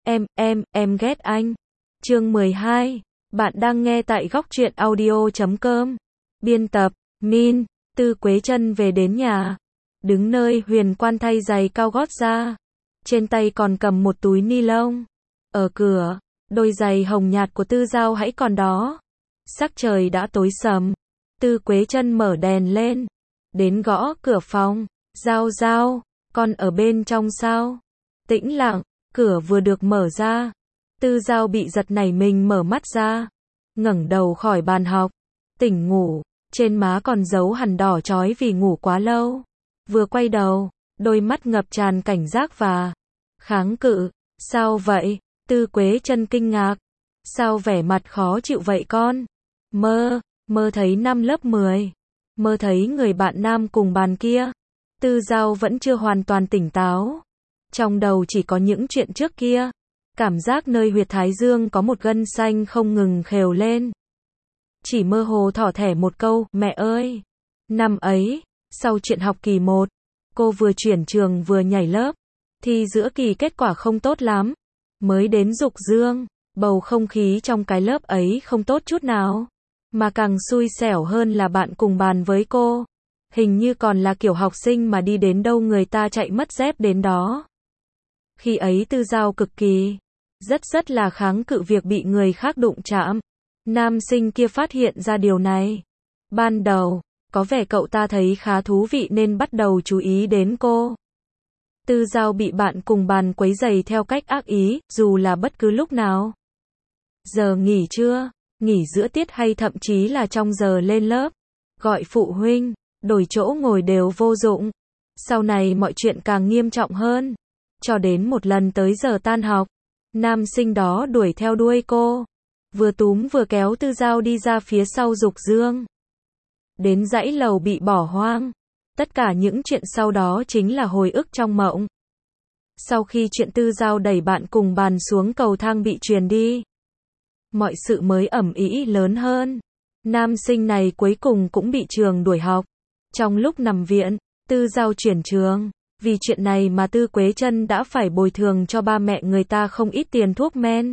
Em ghét anh. Chương 12. Bạn đang nghe tại góc truyện audio.com. Biên tập, Min. Tư Quế Chân về đến nhà. Đứng nơi Huyền Quan thay giày cao gót ra. Trên tay còn cầm một túi ni lông. Ở cửa, đôi giày hồng nhạt của Tư Giao hãy còn đó. Sắc trời đã tối sầm. Tư Quế Chân mở đèn lên. Đến gõ cửa phòng. Giao Giao, con ở bên trong sao? Tĩnh lặng, cửa vừa được mở ra. Tư Giao bị giật nảy mình mở mắt ra. Ngẩng đầu khỏi bàn học. Tỉnh ngủ, trên má còn dấu hằn đỏ chói vì ngủ quá lâu. Vừa quay đầu, đôi mắt ngập tràn cảnh giác và kháng cự. Sao vậy? Tư Quế Chân kinh ngạc. Sao vẻ mặt khó chịu vậy con? Mơ thấy năm lớp 10. Mơ thấy người bạn nam cùng bàn kia. Tư Giao vẫn chưa hoàn toàn tỉnh táo. Trong đầu chỉ có những chuyện trước kia. Cảm giác nơi huyệt thái dương có một gân xanh không ngừng khều lên. Chỉ mơ hồ thỏ thẻ một câu, mẹ ơi. Năm ấy, sau chuyện học kỳ 1, cô vừa chuyển trường vừa nhảy lớp. Thi giữa kỳ kết quả không tốt lắm. Mới đến Dục Dương, bầu không khí trong cái lớp ấy không tốt chút nào. Mà càng xui xẻo hơn là bạn cùng bàn với cô. Hình như còn là kiểu học sinh mà đi đến đâu người ta chạy mất dép đến đó. Khi ấy Tư Giao cực kỳ, rất là kháng cự việc bị người khác đụng chạm. Nam sinh kia phát hiện ra điều này. Ban đầu, có vẻ cậu ta thấy khá thú vị nên bắt đầu chú ý đến cô. Tư Giao bị bạn cùng bàn quấy rầy theo cách ác ý, dù là bất cứ lúc nào. Giờ nghỉ trưa, nghỉ giữa tiết hay thậm chí là trong giờ lên lớp. Gọi phụ huynh, đổi chỗ ngồi đều vô dụng. Sau này mọi chuyện càng nghiêm trọng hơn. Cho đến một lần tới giờ tan học, nam sinh đó đuổi theo đuôi cô. Vừa túm vừa kéo Tư Giao đi ra phía sau Dục Dương. Đến dãy lầu bị bỏ hoang. Tất cả những chuyện sau đó chính là hồi ức trong mộng. Sau khi chuyện Tư Giao đẩy bạn cùng bàn xuống cầu thang bị truyền đi, mọi sự mới ầm ĩ lớn hơn. Nam sinh này cuối cùng cũng bị trường đuổi học. Trong lúc nằm viện, Tư Giao chuyển trường. Vì chuyện này mà Tư Quế Chân đã phải bồi thường cho ba mẹ người ta không ít tiền thuốc men.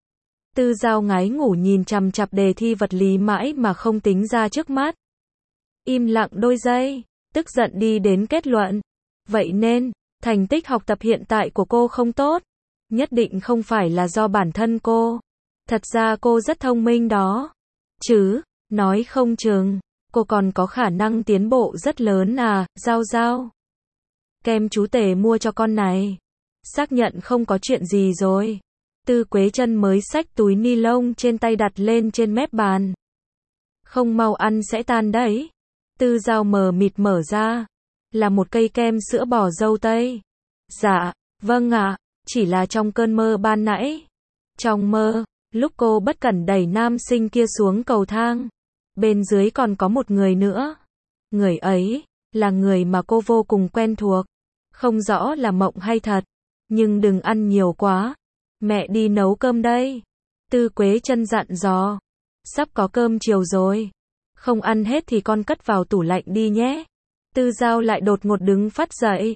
Tư Giao ngái ngủ nhìn chằm chằm đề thi vật lý mãi mà không tính ra trước mắt. Im lặng đôi giây, tức giận đi đến kết luận. Vậy nên, thành tích học tập hiện tại của cô không tốt. Nhất định không phải là do bản thân cô. Thật ra cô rất thông minh đó. Chứ, nói không chừng, cô còn có khả năng tiến bộ rất lớn à, Giao Giao. Kem chú Tề mua cho con này. Xác nhận không có chuyện gì rồi. Tư Quế Chân mới xách túi ni lông trên tay đặt lên trên mép bàn. Không mau ăn sẽ tan đấy. Tư Giao mờ mịt mở ra. Là một cây kem sữa bò dâu tây. Dạ, vâng ạ, chỉ là trong cơn mơ ban nãy. Trong mơ, lúc cô bất cẩn đẩy nam sinh kia xuống cầu thang. Bên dưới còn có một người nữa. Người ấy, là người mà cô vô cùng quen thuộc. Không rõ là mộng hay thật. Nhưng đừng ăn nhiều quá. Mẹ đi nấu cơm đây. Tư Quế Chân dặn dò. Sắp có cơm chiều rồi. Không ăn hết thì con cất vào tủ lạnh đi nhé. Tư Giao lại đột ngột đứng phắt dậy.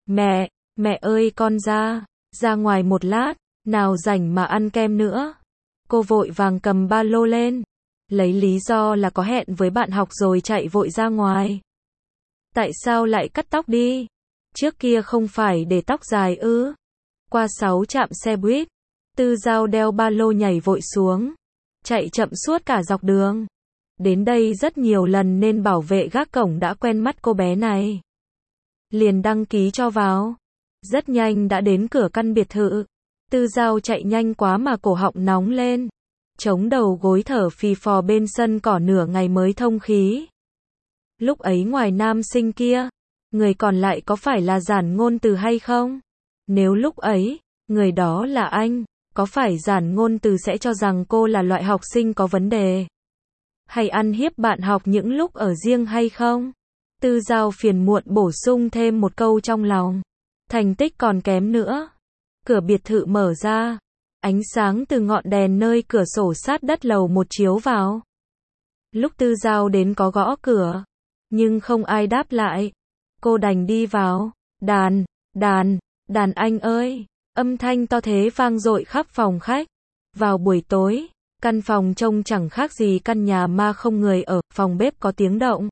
Mẹ ơi con ra ngoài một lát, nào rảnh mà ăn kem nữa. Cô vội vàng cầm ba lô lên. Lấy lý do là có hẹn với bạn học rồi chạy vội ra ngoài. Tại sao lại cắt tóc đi? Trước kia không phải để tóc dài ư? Qua 6 trạm xe buýt, Tư Giao đeo ba lô nhảy vội xuống. Chạy chậm suốt cả dọc đường. Đến đây rất nhiều lần nên bảo vệ gác cổng đã quen mắt cô bé này. Liền đăng ký cho vào. Rất nhanh đã đến cửa căn biệt thự. Tư Giao chạy nhanh quá mà cổ họng nóng lên. Chống đầu gối thở phì phò bên sân cỏ nửa ngày mới thông khí. Lúc ấy ngoài nam sinh kia, người còn lại có phải là giản ngôn từ hay không? Nếu lúc ấy, người đó là anh, có phải giản ngôn từ sẽ cho rằng cô là loại học sinh có vấn đề? Hay ăn hiếp bạn học những lúc ở riêng hay không? Tư Giao phiền muộn bổ sung thêm một câu trong lòng. Thành tích còn kém nữa. Cửa biệt thự mở ra. Ánh sáng từ ngọn đèn nơi cửa sổ sát đất lầu một chiếu vào. Lúc Tư Giao đến có gõ cửa, nhưng không ai đáp lại. Cô đành đi vào. Đàn anh ơi, Âm thanh to thế vang dội khắp phòng khách. Vào buổi tối, căn phòng trông chẳng khác gì căn nhà ma không người ở, phòng bếp có tiếng động.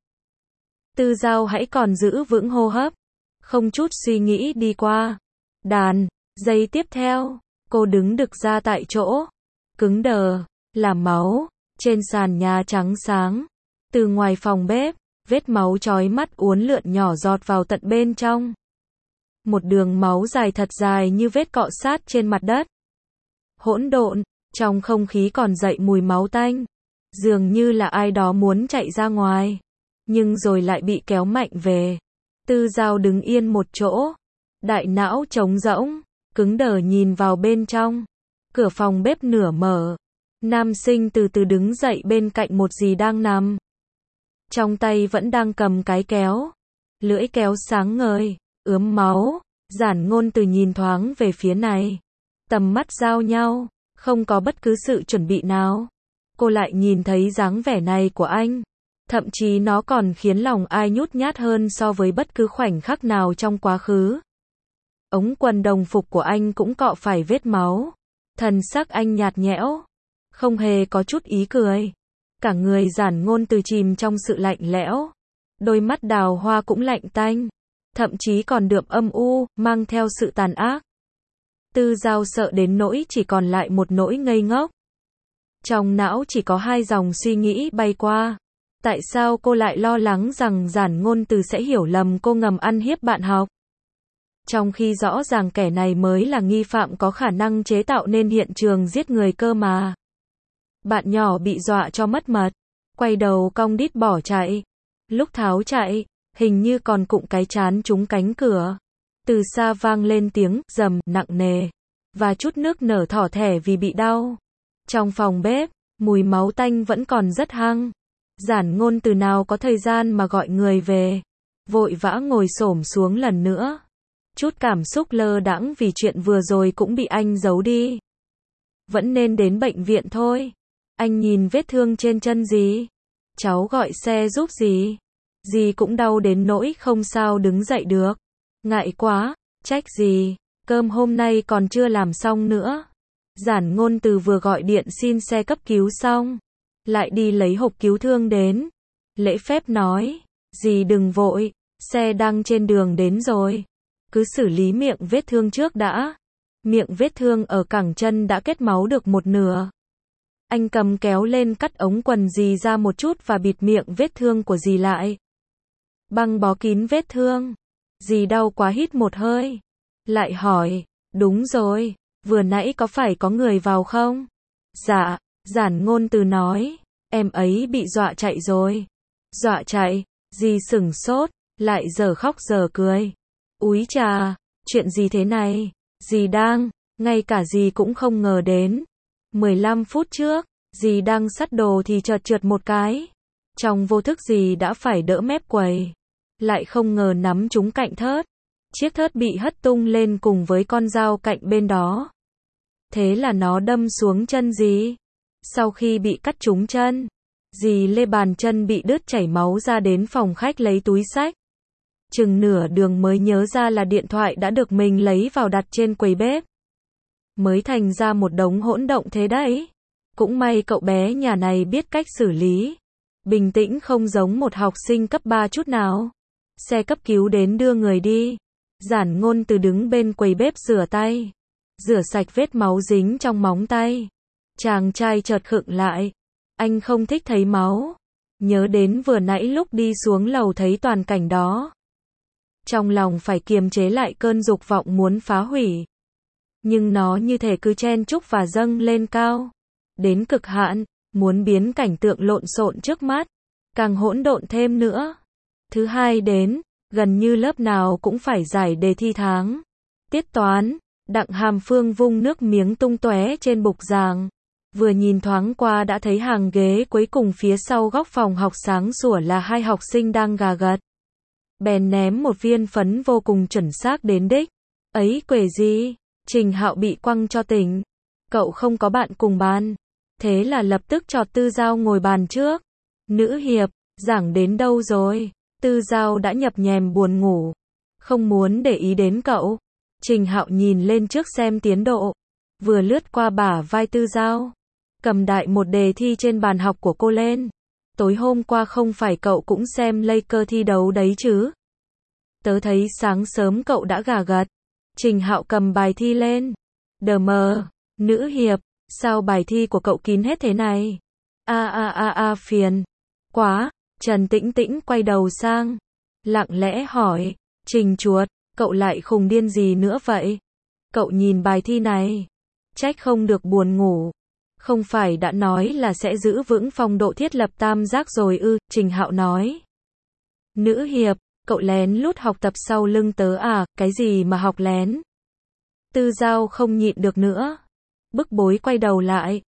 Tư Dao hãy còn giữ vững hô hấp, không chút suy nghĩ đi qua đàn. Giây tiếp theo, cô đứng đực ra tại chỗ, cứng đờ, là máu, trên sàn nhà trắng sáng. Từ ngoài phòng bếp, vết máu chói mắt uốn lượn nhỏ giọt vào tận bên trong. Một đường máu dài thật dài như vết cọ sát trên mặt đất. Hỗn độn, trong không khí còn dậy mùi máu tanh. Dường như là ai đó muốn chạy ra ngoài, nhưng rồi lại bị kéo mạnh về. Tư Dao đứng yên một chỗ, đại não trống rỗng, cứng đờ nhìn vào bên trong. Cửa phòng bếp nửa mở. Nam sinh từ từ đứng dậy bên cạnh một dì đang nằm. Trong tay vẫn đang cầm cái kéo. Lưỡi kéo sáng ngời, ướm máu. Giản Ngôn Từ nhìn thoáng về phía này. Tầm mắt giao nhau, không có bất cứ sự chuẩn bị nào. Cô lại nhìn thấy dáng vẻ này của anh. Thậm chí nó còn khiến lòng ai nhút nhát hơn so với bất cứ khoảnh khắc nào trong quá khứ. Ống quần đồng phục của anh cũng cọ phải vết máu. Thần sắc anh nhạt nhẽo, không hề có chút ý cười. Cả người Giản Ngôn Từ chìm trong sự lạnh lẽo. Đôi mắt đào hoa cũng lạnh tanh, thậm chí còn đượm âm u, mang theo sự tàn ác. Tư Dao sợ đến nỗi chỉ còn lại một nỗi ngây ngốc. Trong não chỉ có hai dòng suy nghĩ bay qua. Tại sao cô lại lo lắng rằng Giản Ngôn Từ sẽ hiểu lầm cô ngầm ăn hiếp bạn học? Trong khi rõ ràng kẻ này mới là nghi phạm có khả năng chế tạo nên hiện trường giết người cơ mà. Bạn nhỏ bị dọa cho mất mật, quay đầu cong đít bỏ chạy. Lúc tháo chạy, hình như còn cụng cái trán trúng cánh cửa. Từ xa vang lên tiếng rầm nặng nề, và chút nước nở thỏ thẻ vì bị đau. Trong phòng bếp, mùi máu tanh vẫn còn rất hăng. Giản Ngôn Từ nào có thời gian mà gọi người về, vội vã ngồi xổm xuống lần nữa. Chút cảm xúc lơ đãng vì chuyện vừa rồi cũng bị anh giấu đi. Vẫn nên đến bệnh viện thôi. Anh nhìn vết thương trên chân dì. Cháu gọi xe giúp dì. Dì cũng đau đến nỗi không sao đứng dậy được. Ngại quá, trách dì, cơm hôm nay còn chưa làm xong nữa. Giản Ngôn Từ vừa gọi điện xin xe cấp cứu xong, lại đi lấy hộp cứu thương đến. Lễ phép nói, dì đừng vội, xe đang trên đường đến rồi. Cứ xử lý miệng vết thương trước đã. Miệng vết thương ở cẳng chân đã kết máu được một nửa. Anh cầm kéo lên cắt ống quần dì ra một chút và bịt miệng vết thương của dì lại. Băng bó kín vết thương. Dì đau quá hít một hơi. Lại hỏi, đúng rồi, vừa nãy có phải có người vào không? Dạ, Giản Ngôn Từ nói, em ấy bị dọa chạy rồi. Dọa chạy, dì sửng sốt, lại giờ khóc giờ cười. Úi chà, chuyện gì thế này? Dì đang, ngay cả dì cũng không ngờ đến. 15 phút trước, dì đang xắt đồ thì chợt trượt một cái. Trong vô thức dì đã phải đỡ mép quầy. Lại không ngờ nắm trúng cạnh thớt. Chiếc thớt bị hất tung lên cùng với con dao cạnh bên đó. Thế là nó đâm xuống chân dì. Sau khi bị cắt trúng chân, dì lê bàn chân bị đứt chảy máu ra đến phòng khách lấy túi xách. Chừng nửa đường mới nhớ ra là điện thoại đã được mình lấy vào đặt trên quầy bếp. Mới thành ra một đống hỗn động thế đấy. Cũng may cậu bé nhà này biết cách xử lý. Bình tĩnh không giống một học sinh cấp 3 chút nào. Xe cấp cứu đến đưa người đi. Giản Ngôn Từ đứng bên quầy bếp rửa tay. Rửa sạch vết máu dính trong móng tay. Chàng trai chợt khựng lại. Anh không thích thấy máu. Nhớ đến vừa nãy lúc đi xuống lầu thấy toàn cảnh đó. Trong lòng phải kiềm chế lại cơn dục vọng muốn phá hủy. Nhưng nó như thể cứ chen chúc và dâng lên cao. Đến cực hạn, muốn biến cảnh tượng lộn xộn trước mắt. Càng hỗn độn thêm nữa. Thứ hai đến, gần như lớp nào cũng phải giải đề thi tháng. Tiết toán, Đặng Hàm Phương vung nước miếng tung tóe trên bục giảng. Vừa nhìn thoáng qua đã thấy hàng ghế cuối cùng phía sau góc phòng học sáng sủa là hai học sinh đang gà gật. Bèn ném một viên phấn vô cùng chuẩn xác đến đích. Ấy quể gì? Trình Hạo bị quăng cho tỉnh. Cậu không có bạn cùng bàn. Thế là lập tức chọt Tư Dao ngồi bàn trước. Nữ hiệp, giảng đến đâu rồi? Tư Dao đã nhập nhèm buồn ngủ. Không muốn để ý đến cậu. Trình Hạo nhìn lên trước xem tiến độ, vừa lướt qua bả vai Tư Giao, cầm đại một đề thi trên bàn học của cô lên. Tối hôm qua không phải cậu cũng xem Lakers thi đấu đấy chứ? Tớ thấy sáng sớm cậu đã gà gật. Trình Hạo cầm bài thi lên. Đờ mờ, nữ hiệp, sao bài thi của cậu kín hết thế này? Phiền quá. Trần Tĩnh Tĩnh quay đầu sang, lặng lẽ hỏi, Trình chuột, cậu lại khùng điên gì nữa vậy? Cậu nhìn bài thi này, trách không được buồn ngủ. Không phải đã nói là sẽ giữ vững phong độ thiết lập tam giác rồi ư? Trình Hạo nói. Nữ hiệp, cậu lén lút học tập sau lưng tớ à? Cái gì mà học lén? Tư Giao không nhịn được nữa, bức bối quay đầu lại.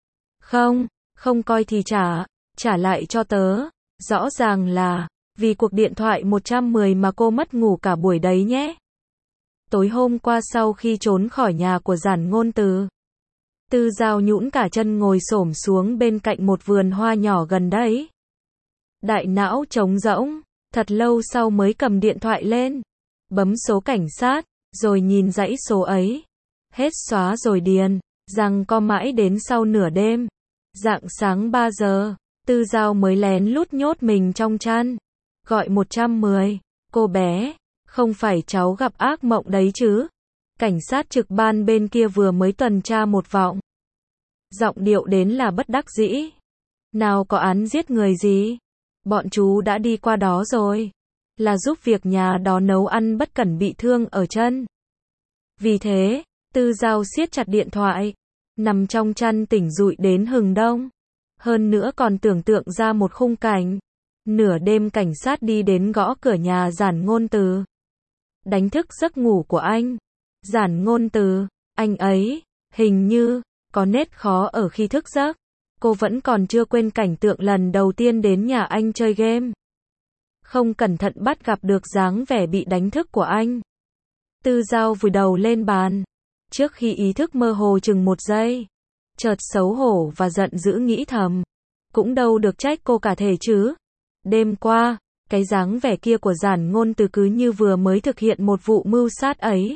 Không coi thì trả lại cho tớ. Rõ ràng là vì cuộc điện thoại 110 mà cô mất ngủ cả buổi đấy nhé. Tối hôm qua sau khi trốn khỏi nhà của Giản Ngôn Từ, Tư Giao nhũn cả chân ngồi xổm xuống bên cạnh một vườn hoa nhỏ gần đấy. Đại não trống rỗng, thật lâu sau mới cầm điện thoại lên, bấm số cảnh sát, rồi nhìn dãy số ấy. Hết xóa rồi điền, rằng co mãi đến sau nửa đêm. Rạng sáng 3 giờ, Tư Giao mới lén lút nhốt mình trong chăn. Gọi 110, cô bé, không phải cháu gặp ác mộng đấy chứ? Cảnh sát trực ban bên kia vừa mới tuần tra một vòng. Giọng điệu đến là bất đắc dĩ. Nào có án giết người gì? Bọn chú đã đi qua đó rồi. Là giúp việc nhà đó nấu ăn bất cẩn bị thương ở chân. Vì thế, Tư Giao siết chặt điện thoại, nằm trong chăn tỉnh dụi đến hừng đông. Hơn nữa còn tưởng tượng ra một khung cảnh. Nửa đêm cảnh sát đi đến gõ cửa nhà Giản Ngôn Từ, đánh thức giấc ngủ của anh. Giản Ngôn Từ, anh ấy, hình như, có nét khó ở khi thức giấc. Cô vẫn còn chưa quên cảnh tượng lần đầu tiên đến nhà anh chơi game. Không cẩn thận bắt gặp được dáng vẻ bị đánh thức của anh. Tư Giao vùi đầu lên bàn. Trước khi ý thức mơ hồ chừng 1 giây, chợt xấu hổ và giận dữ nghĩ thầm. Cũng đâu được trách cô cả thể chứ. Đêm qua, cái dáng vẻ kia của Giản Ngôn Từ cứ như vừa mới thực hiện một vụ mưu sát ấy.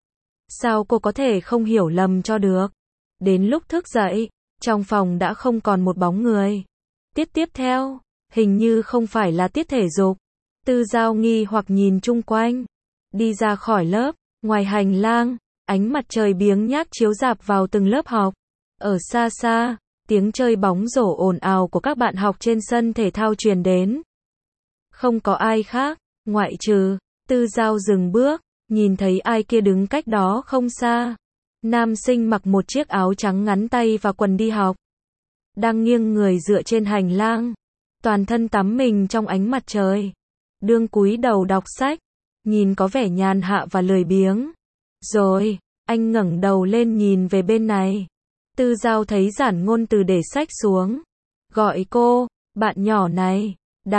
Sao cô có thể không hiểu lầm cho được? Đến lúc thức dậy, trong phòng đã không còn một bóng người. Tiết tiếp theo, hình như không phải là tiết thể dục. Tư Giao nghi hoặc nhìn chung quanh. Đi ra khỏi lớp, ngoài hành lang, ánh mặt trời biếng nhác chiếu rạp vào từng lớp học. Ở xa xa, tiếng chơi bóng rổ ồn ào của các bạn học trên sân thể thao truyền đến. Không có ai khác, ngoại trừ, Tư Giao dừng bước, nhìn thấy ai kia đứng cách đó không xa. Nam sinh mặc một chiếc áo trắng ngắn tay và quần đi học. Đang nghiêng người dựa trên hành lang, toàn thân tắm mình trong ánh mặt trời. Đương cúi đầu đọc sách, nhìn có vẻ nhàn hạ và lười biếng. Rồi, anh ngẩng đầu lên nhìn về bên này. Tư Giao thấy Giản Ngôn Từ để sách xuống. Gọi cô, bạn nhỏ này,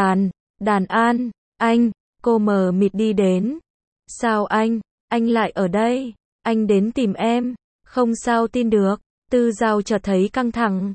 Đàn An, cô mờ mịt đi đến. Sao anh lại ở đây? Anh đến tìm em, không sao tin được. Tư Giao chợt thấy căng thẳng.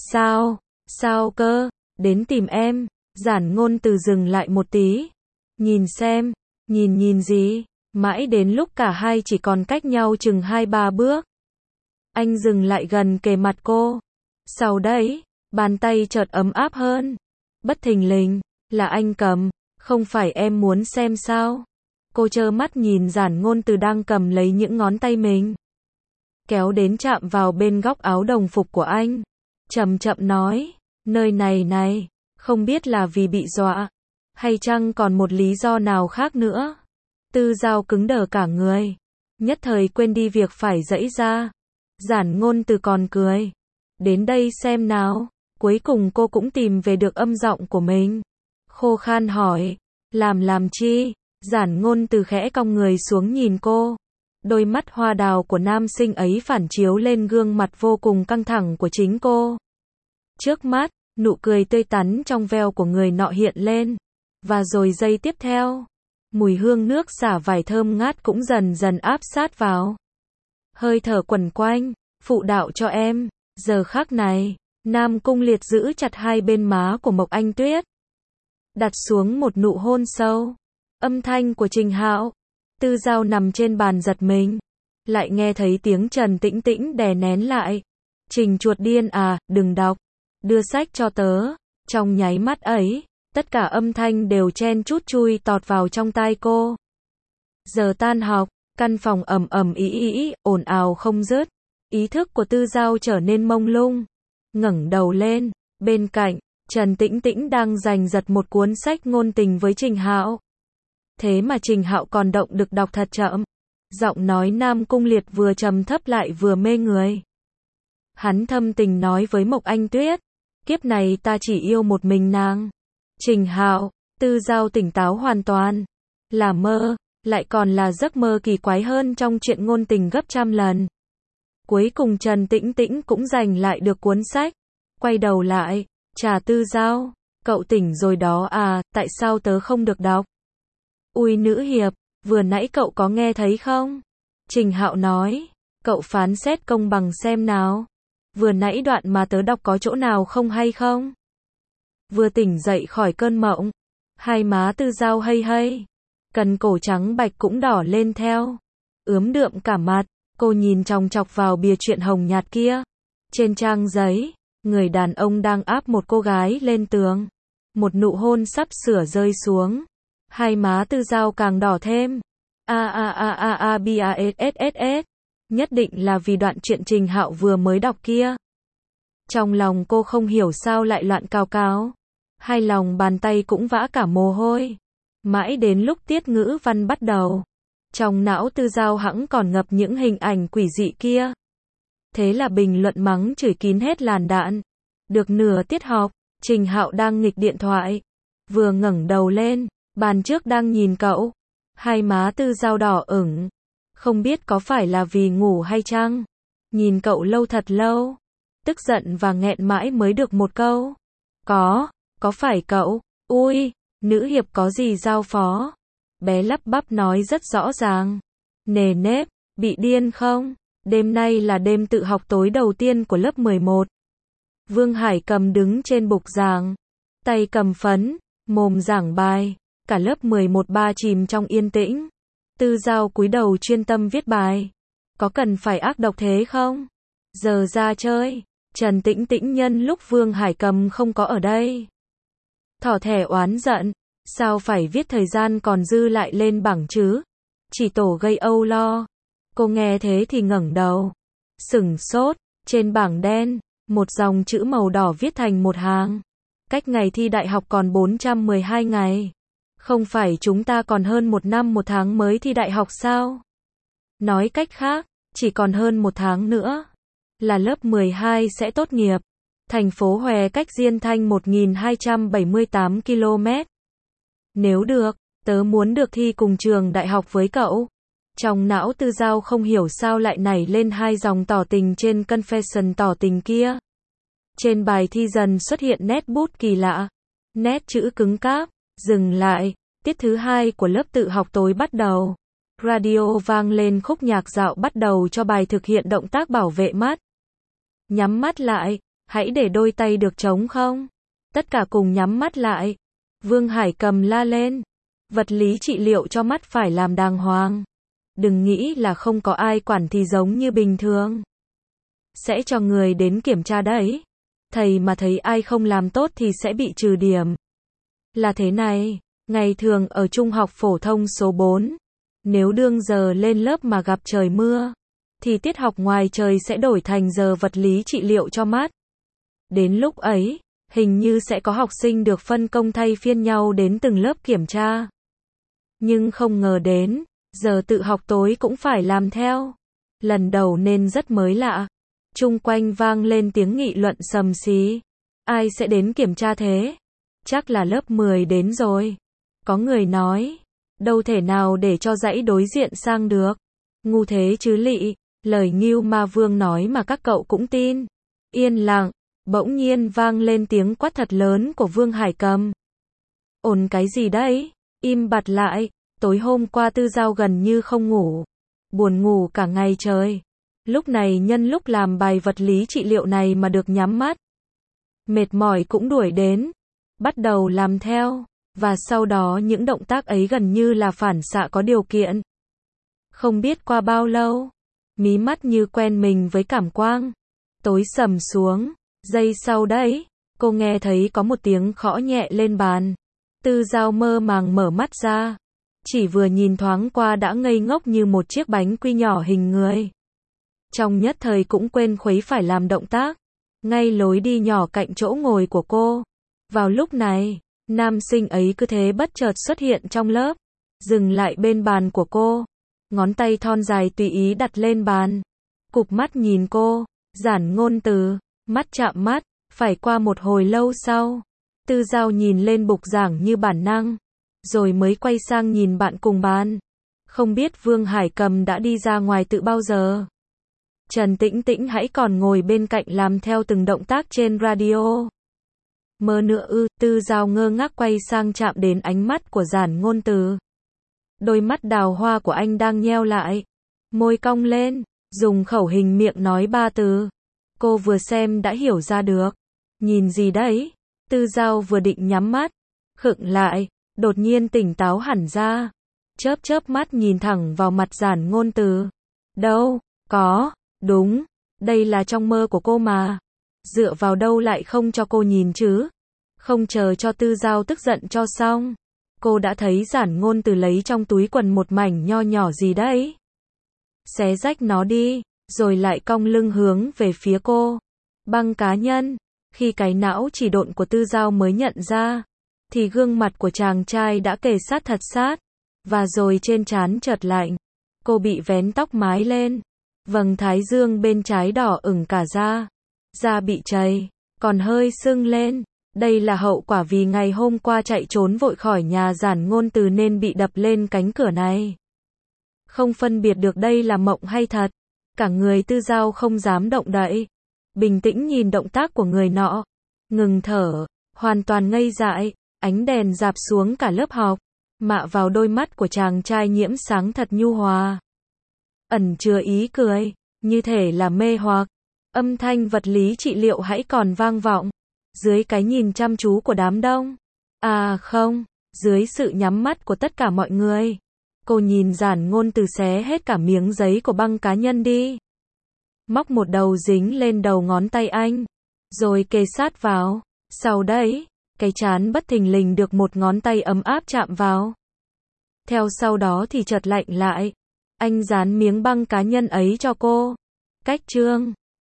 Sao cơ, đến tìm em? Giản Ngôn Từ dừng lại một tí. Nhìn xem, nhìn gì? Mãi đến lúc cả hai chỉ còn cách nhau chừng 2-3 bước. Anh dừng lại gần kề mặt cô. Sau đấy, bàn tay chợt ấm áp hơn. Bất thình lình, là anh cầm, không phải em muốn xem sao? Cô trơ mắt nhìn Giản Ngôn Từ đang cầm lấy những ngón tay mình, kéo đến chạm vào bên góc áo đồng phục của anh. Chậm chậm nói, nơi này, không biết là vì bị dọa, hay chăng còn một lý do nào khác nữa. Tư Giao cứng đờ cả người, nhất thời quên đi việc phải giãy ra. Giản Ngôn Từ còn cười. Đến đây xem nào. Cuối cùng cô cũng tìm về được âm giọng của mình. Khô khan hỏi, làm chi? Giản Ngôn Từ khẽ cong người xuống nhìn cô. Đôi mắt hoa đào của nam sinh ấy phản chiếu lên gương mặt vô cùng căng thẳng của chính cô. Trước mắt, nụ cười tươi tắn trong veo của người nọ hiện lên. Và rồi giây tiếp theo, mùi hương nước xả vải thơm ngát cũng dần dần áp sát vào. Hơi thở quẩn quanh, phụ đạo cho em. Giờ khắc này, Nam Cung Liệt giữ chặt hai bên má của Mộc Anh Tuyết, đặt xuống một nụ hôn sâu. Âm thanh của Trình Hạo. Tư Giao nằm trên bàn giật mình. lại nghe thấy tiếng Trần Tĩnh Tĩnh đè nén lại. Trình chuột điên à, đừng đọc. Đưa sách cho tớ. Trong nháy mắt ấy, tất cả âm thanh đều chen chúc chui tọt vào trong tai cô. Giờ tan học, căn phòng ầm ầm ĩ, ồn ào không dứt. Ý thức của Tư Giao trở nên mông lung. Ngẩng đầu lên, bên cạnh, Trần Tĩnh Tĩnh đang giành giật một cuốn sách ngôn tình với Trình Hạo. Thế mà Trình Hạo còn động được đọc thật chậm. Giọng nói Nam Cung Liệt vừa trầm thấp lại vừa mê người. Hắn thâm tình nói với Mộc Anh Tuyết, kiếp này ta chỉ yêu một mình nàng. Trình Hạo, Tư Giao tỉnh táo hoàn toàn. Là mơ, lại còn là giấc mơ kỳ quái hơn trong chuyện ngôn tình gấp trăm lần. Cuối cùng Trần Tĩnh Tĩnh cũng giành lại được cuốn sách. Quay đầu lại, chà Tư Giao, cậu tỉnh rồi đó à, tại sao tớ không được đọc? Ui nữ hiệp, vừa nãy cậu có nghe thấy không? Trình Hạo nói, cậu phán xét công bằng xem nào. Vừa nãy đoạn mà tớ đọc có chỗ nào không hay không? Vừa tỉnh dậy khỏi cơn mộng, hai má Tư Giao hây hây, cần cổ trắng bạch cũng đỏ lên theo, ướm đượm cả mặt. Cô nhìn chòng chọc vào bìa truyện hồng nhạt kia. Trên trang giấy, người đàn ông đang áp một cô gái lên tường. Một nụ hôn sắp sửa rơi xuống. Hai má Tư Giao càng đỏ thêm. BASSS. Nhất định là vì đoạn truyện Trình Hạo vừa mới đọc kia. Trong lòng cô không hiểu sao lại loạn cào cào. Hai lòng bàn tay cũng vã cả mồ hôi. Mãi đến lúc tiết ngữ văn bắt đầu, trong não Tư Giao hẵng còn ngập những hình ảnh quỷ dị kia. Thế là bình luận mắng chửi kín hết làn đạn. Được nửa tiết học, Trình Hạo đang nghịch điện thoại. Vừa ngẩng đầu lên, bàn trước đang nhìn cậu. Hai má Tư Giao đỏ ửng. Không biết có phải là vì ngủ hay chăng? Nhìn cậu lâu thật lâu. Tức giận và nghẹn mãi mới được một câu. Có phải cậu? Ui, nữ hiệp có gì giao phó? Bé lắp bắp nói rất rõ ràng. Nề nếp, bị điên không? Đêm nay là đêm tự học tối đầu tiên của lớp 11. Vương Hải Cầm đứng trên bục giảng, tay cầm phấn, mồm giảng bài. Cả lớp 11 ba chìm trong yên tĩnh. Tư Giao cúi đầu chuyên tâm viết bài. Có cần phải ác độc thế không? Giờ ra chơi. Trần Tĩnh Tĩnh nhân lúc Vương Hải Cầm không có ở đây, thỏ thẻ oán giận. Sao phải viết thời gian còn dư lại lên bảng chứ? Chỉ tổ gây âu lo. Cô nghe thế thì ngẩng đầu. Sửng sốt, trên bảng đen, một dòng chữ màu đỏ viết thành một hàng. Cách ngày thi đại học còn 412 ngày. Không phải chúng ta còn hơn một năm một tháng mới thi đại học sao? Nói cách khác, chỉ còn hơn một tháng nữa là lớp 12 sẽ tốt nghiệp. Thành phố Hòe cách Diên Thanh 1278 km. Nếu được, tớ muốn được thi cùng trường đại học với cậu. Trong não Tư Giao không hiểu sao lại nảy lên hai dòng tỏ tình trên confession tỏ tình kia. Trên bài thi dần xuất hiện nét bút kỳ lạ, nét chữ cứng cáp. Dừng lại, tiết thứ 2 của lớp tự học tối bắt đầu. Radio vang lên khúc nhạc dạo bắt đầu cho bài thực hiện động tác bảo vệ mắt. Nhắm mắt lại, hãy để đôi tay được trống không? Tất cả cùng nhắm mắt lại. Vương Hải Cầm la lên. Vật lý trị liệu cho mắt phải làm đàng hoàng. Đừng nghĩ là không có ai quản thì giống như bình thường. Sẽ cho người đến kiểm tra đấy. Thầy mà thấy ai không làm tốt thì sẽ bị trừ điểm. Là thế này, ngày thường ở trung học phổ thông số 4, nếu đương giờ lên lớp mà gặp trời mưa, thì tiết học ngoài trời sẽ đổi thành giờ vật lý trị liệu cho mắt. Đến lúc ấy, hình như sẽ có học sinh được phân công thay phiên nhau đến từng lớp kiểm tra. Nhưng không ngờ đến, giờ tự học tối cũng phải làm theo. Lần đầu nên rất mới lạ. Chung quanh vang lên tiếng nghị luận xầm xí. Ai sẽ đến kiểm tra thế? Chắc là lớp 10 đến rồi. Có người nói, đâu thể nào để cho dãy đối diện sang được. Ngu thế chứ lị, lời Ngưu Ma Vương nói mà các cậu cũng tin. Yên lặng, bỗng nhiên vang lên tiếng quát thật lớn của Vương Hải Cầm. Ồn cái gì đấy? Im bặt lại, tối hôm qua Tư Giao gần như không ngủ. Buồn ngủ cả ngày trời. Lúc này nhân lúc làm bài vật lý trị liệu này mà được nhắm mắt. Mệt mỏi cũng đuổi đến. Bắt đầu làm theo. Và sau đó những động tác ấy gần như là phản xạ có điều kiện. Không biết qua bao lâu, mí mắt như quen mình với cảm quang. Tối sầm xuống, giây sau đấy, cô nghe thấy có một tiếng gõ nhẹ lên bàn. Tư Dao mơ màng mở mắt ra, chỉ vừa nhìn thoáng qua đã ngây ngốc như một chiếc bánh quy nhỏ hình người. Trong nhất thời cũng quên khuấy phải làm động tác, ngay lối đi nhỏ cạnh chỗ ngồi của cô. Vào lúc này, nam sinh ấy cứ thế bất chợt xuất hiện trong lớp, dừng lại bên bàn của cô, ngón tay thon dài tùy ý đặt lên bàn, cụp mắt nhìn cô, giản ngôn từ, mắt chạm mắt. Phải qua một hồi lâu sau, Tư Dao nhìn lên bục giảng như bản năng, rồi mới quay sang nhìn bạn cùng bàn. Không biết Vương Hải Cầm đã đi ra ngoài từ bao giờ. Trần Tĩnh Tĩnh hãy còn ngồi bên cạnh làm theo từng động tác trên radio. Mơ nữa ư? Tư Dao ngơ ngác quay sang chạm đến ánh mắt của giản ngôn từ. Đôi mắt đào hoa của anh đang nheo lại, môi cong lên, dùng khẩu hình miệng nói 3 từ. Cô vừa xem đã hiểu ra được. Nhìn gì đấy? Tư Dao vừa định nhắm mắt, khựng lại, đột nhiên tỉnh táo hẳn ra. Chớp mắt nhìn thẳng vào mặt giản ngôn từ. Đâu, có, đúng, đây là trong mơ của cô mà. Dựa vào đâu lại không cho cô nhìn chứ? Không chờ cho Tư Dao tức giận cho xong, cô đã thấy giản ngôn từ lấy trong túi quần một mảnh nho nhỏ gì đấy. Xé rách nó đi, rồi lại cong lưng hướng về phía cô. Băng cá nhân. Khi cái não chỉ độn của Tư Dao mới nhận ra, thì gương mặt của chàng trai đã kề sát thật sát, và rồi trên trán chợt lạnh. Cô bị vén tóc mái lên, vầng thái dương bên trái đỏ ửng cả da, da bị chảy, còn hơi sưng lên. Đây là hậu quả vì ngày hôm qua chạy trốn vội khỏi nhà giản ngôn từ nên bị đập lên cánh cửa này. Không phân biệt được đây là mộng hay thật, cả người Tư Dao không dám động đậy. Bình tĩnh nhìn động tác của người nọ, ngừng thở, hoàn toàn ngây dại, ánh đèn rạp xuống cả lớp học, mạ vào đôi mắt của chàng trai nhiễm sáng thật nhu hòa. Ẩn chứa ý cười, như thể là mê hoặc. Âm thanh vật lý trị liệu hãy còn vang vọng, dưới cái nhìn chăm chú của đám đông. À không, dưới sự nhắm mắt của tất cả mọi người. Cô nhìn giản ngôn từ xé hết cả miếng giấy của băng cá nhân đi. Móc một đầu dính lên đầu ngón tay anh, rồi kề sát vào. Sau đấy, cái trán bất thình lình được một ngón tay ấm áp chạm vào. Theo sau đó thì chợt lạnh lại. Anh dán miếng băng cá nhân ấy cho cô. Cách chương